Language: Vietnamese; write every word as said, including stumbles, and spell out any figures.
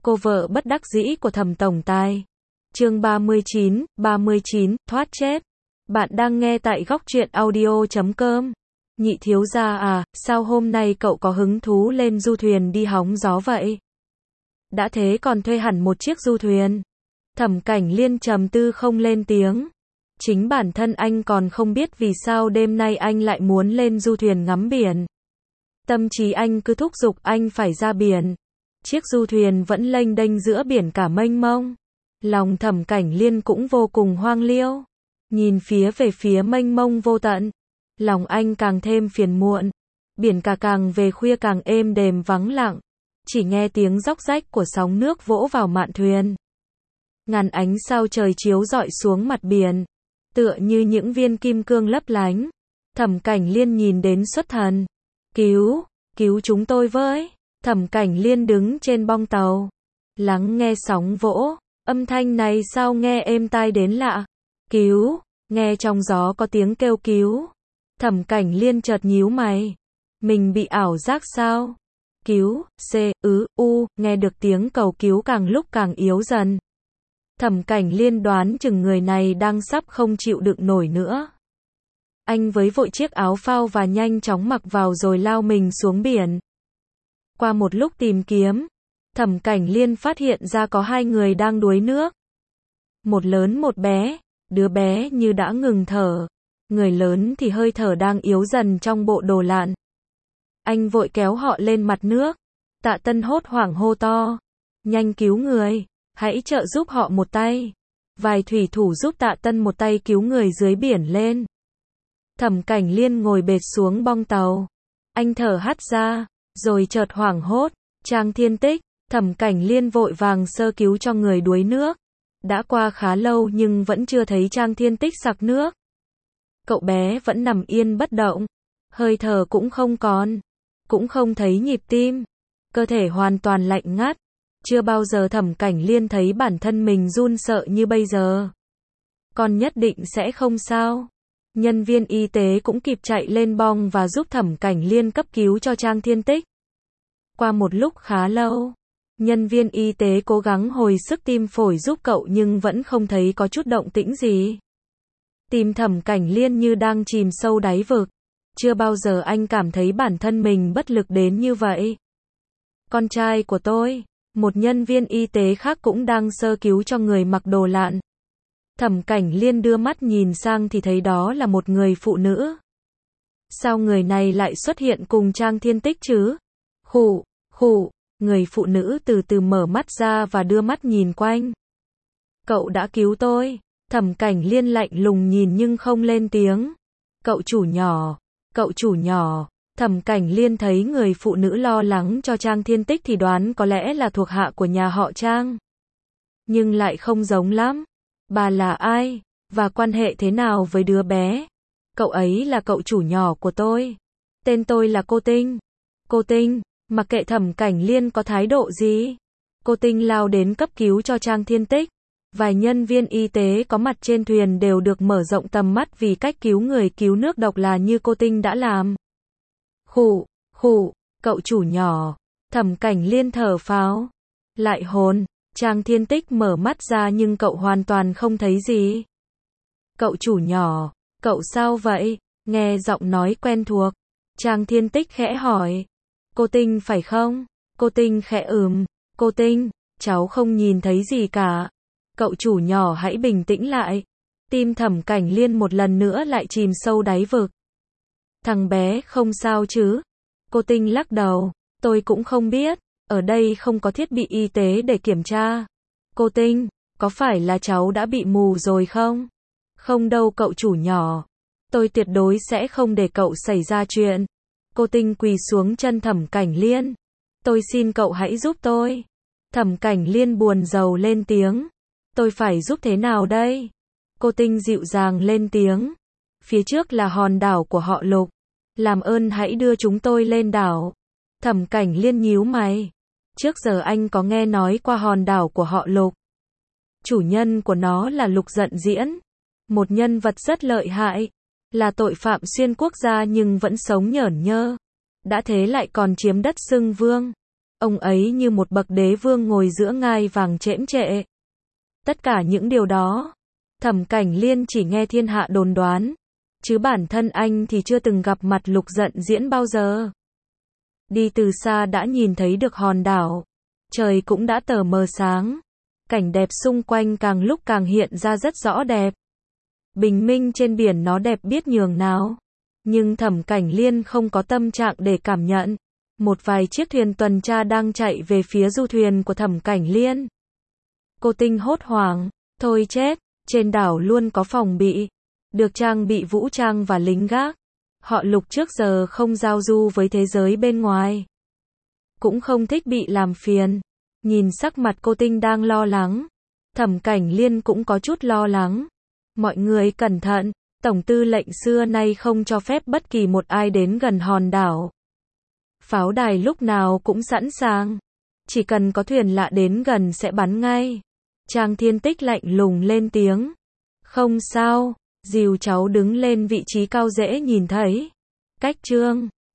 Cô vợ bất đắc dĩ của Thẩm tổng tài. Chương ba mươi chín, ba mươi chín, thoát chết. Bạn đang nghe tại góc truyện audio chấm com. Nhị thiếu gia à, sao hôm nay cậu có hứng thú lên du thuyền đi hóng gió vậy? Đã thế còn thuê hẳn một chiếc du thuyền. Thẩm Cảnh Liên trầm tư không lên tiếng. Chính bản thân anh còn không biết vì sao đêm nay anh lại muốn lên du thuyền ngắm biển. Tâm trí anh cứ thúc giục anh phải ra biển. Chiếc du thuyền vẫn lênh đênh giữa biển cả mênh mông. Lòng Thẩm Cảnh Liên cũng vô cùng hoang liêu. Nhìn phía về phía mênh mông vô tận. Lòng anh càng thêm phiền muộn. Biển cả càng về khuya càng êm đềm vắng lặng. Chỉ nghe tiếng róc rách của sóng nước vỗ vào mạn thuyền. Ngàn ánh sao trời chiếu rọi xuống mặt biển. Tựa như những viên kim cương lấp lánh. Thẩm Cảnh Liên nhìn đến xuất thần. Cứu, cứu chúng tôi với. Thẩm Cảnh Liên đứng trên bong tàu. Lắng nghe sóng vỗ. Âm thanh này sao nghe êm tai đến lạ. Cứu, nghe trong gió có tiếng kêu cứu. Thẩm Cảnh Liên chợt nhíu mày. Mình bị ảo giác sao? Cứu, C, ứ, U, nghe được tiếng cầu cứu càng lúc càng yếu dần. Thẩm Cảnh Liên đoán chừng người này đang sắp không chịu đựng nổi nữa. Anh với vội chiếc áo phao và nhanh chóng mặc vào rồi lao mình xuống biển. Qua một lúc tìm kiếm, Thẩm Cảnh Liên phát hiện ra có hai người đang đuối nước. Một lớn một bé, đứa bé như đã ngừng thở. Người lớn thì hơi thở đang yếu dần trong bộ đồ lặn. Anh vội kéo họ lên mặt nước. Tạ Tân hốt hoảng hô to. Nhanh cứu người, hãy trợ giúp họ một tay. Vài thủy thủ giúp Tạ Tân một tay cứu người dưới biển lên. Thẩm Cảnh Liên ngồi bệt xuống bong tàu. Anh thở hắt ra, rồi chợt hoảng hốt. Trang Thiên Tích, Thẩm Cảnh Liên vội vàng sơ cứu cho người đuối nước. Đã qua khá lâu nhưng vẫn chưa thấy Trang Thiên Tích sặc nước. Cậu bé vẫn nằm yên bất động. Hơi thở cũng không còn. Cũng không thấy nhịp tim. Cơ thể hoàn toàn lạnh ngắt. Chưa bao giờ Thẩm Cảnh Liên thấy bản thân mình run sợ như bây giờ. Con nhất định sẽ không sao. Nhân viên y tế cũng kịp chạy lên bong và giúp Thẩm Cảnh Liên cấp cứu cho Trang Thiên Tích. Qua một lúc khá lâu, nhân viên y tế cố gắng hồi sức tim phổi giúp cậu nhưng vẫn không thấy có chút động tĩnh gì. Tim Thẩm Cảnh Liên như đang chìm sâu đáy vực. Chưa bao giờ anh cảm thấy bản thân mình bất lực đến như vậy. Con trai của tôi, một nhân viên y tế khác cũng đang sơ cứu cho người mặc đồ lặn. Thẩm Cảnh Liên đưa mắt nhìn sang thì thấy đó là một người phụ nữ. Sao người này lại xuất hiện cùng Trang Thiên Tích chứ? Khụ, khụ, người phụ nữ từ từ mở mắt ra và đưa mắt nhìn quanh. Cậu đã cứu tôi. Thẩm Cảnh Liên lạnh lùng nhìn nhưng không lên tiếng. Cậu chủ nhỏ, cậu chủ nhỏ. Thẩm Cảnh Liên thấy người phụ nữ lo lắng cho Trang Thiên Tích thì đoán có lẽ là thuộc hạ của nhà họ Trang. Nhưng lại không giống lắm. Bà là ai? Và quan hệ thế nào với đứa bé? Cậu ấy là cậu chủ nhỏ của tôi. Tên tôi là Cô Tinh. Cô Tinh, mặc kệ Thẩm Cảnh Liên có thái độ gì. Cô Tinh lao đến cấp cứu cho Trang Thiên Tích. Vài nhân viên y tế có mặt trên thuyền đều được mở rộng tầm mắt vì cách cứu người cứu nước độc là như cô Tinh đã làm. Khụ, khụ, cậu chủ nhỏ. Thẩm Cảnh Liên thở phào. Lại hồn. Trang Thiên Tích mở mắt ra nhưng cậu hoàn toàn không thấy gì. Cậu chủ nhỏ, cậu sao vậy? Nghe giọng nói quen thuộc. Trang Thiên Tích khẽ hỏi. Cô Tinh phải không? Cô Tinh khẽ ừm. Cô Tinh, cháu không nhìn thấy gì cả. Cậu chủ nhỏ hãy bình tĩnh lại. Tim Thẩm Cảnh Liên một lần nữa lại chìm sâu đáy vực. Thằng bé không sao chứ? Cô Tinh lắc đầu. Tôi cũng không biết. Ở đây không có thiết bị y tế để kiểm tra. Cô Tinh, có phải là cháu đã bị mù rồi không? Không đâu cậu chủ nhỏ. Tôi tuyệt đối sẽ không để cậu xảy ra chuyện. Cô Tinh quỳ xuống chân Thẩm Cảnh Liên. Tôi xin cậu hãy giúp tôi. Thẩm Cảnh Liên buồn rầu lên tiếng. Tôi phải giúp thế nào đây? Cô Tinh dịu dàng lên tiếng. Phía trước là hòn đảo của họ Lục. Làm ơn hãy đưa chúng tôi lên đảo. Thẩm Cảnh Liên nhíu mày. Trước giờ anh có nghe nói qua hòn đảo của họ Lục. Chủ nhân của nó là Lục Dận Diễn. Một nhân vật rất lợi hại. Là tội phạm xuyên quốc gia nhưng vẫn sống nhởn nhơ. Đã thế lại còn chiếm đất xưng vương. Ông ấy như một bậc đế vương ngồi giữa ngai vàng chễm chệ. Tất cả những điều đó, Thẩm Cảnh Liên chỉ nghe thiên hạ đồn đoán, chứ bản thân anh thì chưa từng gặp mặt Lục Dận Diễn bao giờ. Đi từ xa đã nhìn thấy được hòn đảo, trời cũng đã tờ mờ sáng, cảnh đẹp xung quanh càng lúc càng hiện ra rất rõ đẹp. Bình minh trên biển nó đẹp biết nhường nào, nhưng Thẩm Cảnh Liên không có tâm trạng để cảm nhận. Một vài chiếc thuyền tuần tra đang chạy về phía du thuyền của Thẩm Cảnh Liên. Cô Tinh hốt hoảng, thôi chết, trên đảo luôn có phòng bị, được trang bị vũ trang và lính gác. Họ Lục trước giờ không giao du với thế giới bên ngoài, cũng không thích bị làm phiền. Nhìn sắc mặt cô Tinh đang lo lắng, Thẩm Cảnh Liên cũng có chút lo lắng. Mọi người cẩn thận, Tổng tư lệnh xưa nay không cho phép bất kỳ một ai đến gần hòn đảo. Pháo đài lúc nào cũng sẵn sàng, chỉ cần có thuyền lạ đến gần sẽ bắn ngay. Trang Thiên Tích lạnh lùng lên tiếng. Không sao, dìu cháu đứng lên vị trí cao dễ nhìn thấy. Cách Trương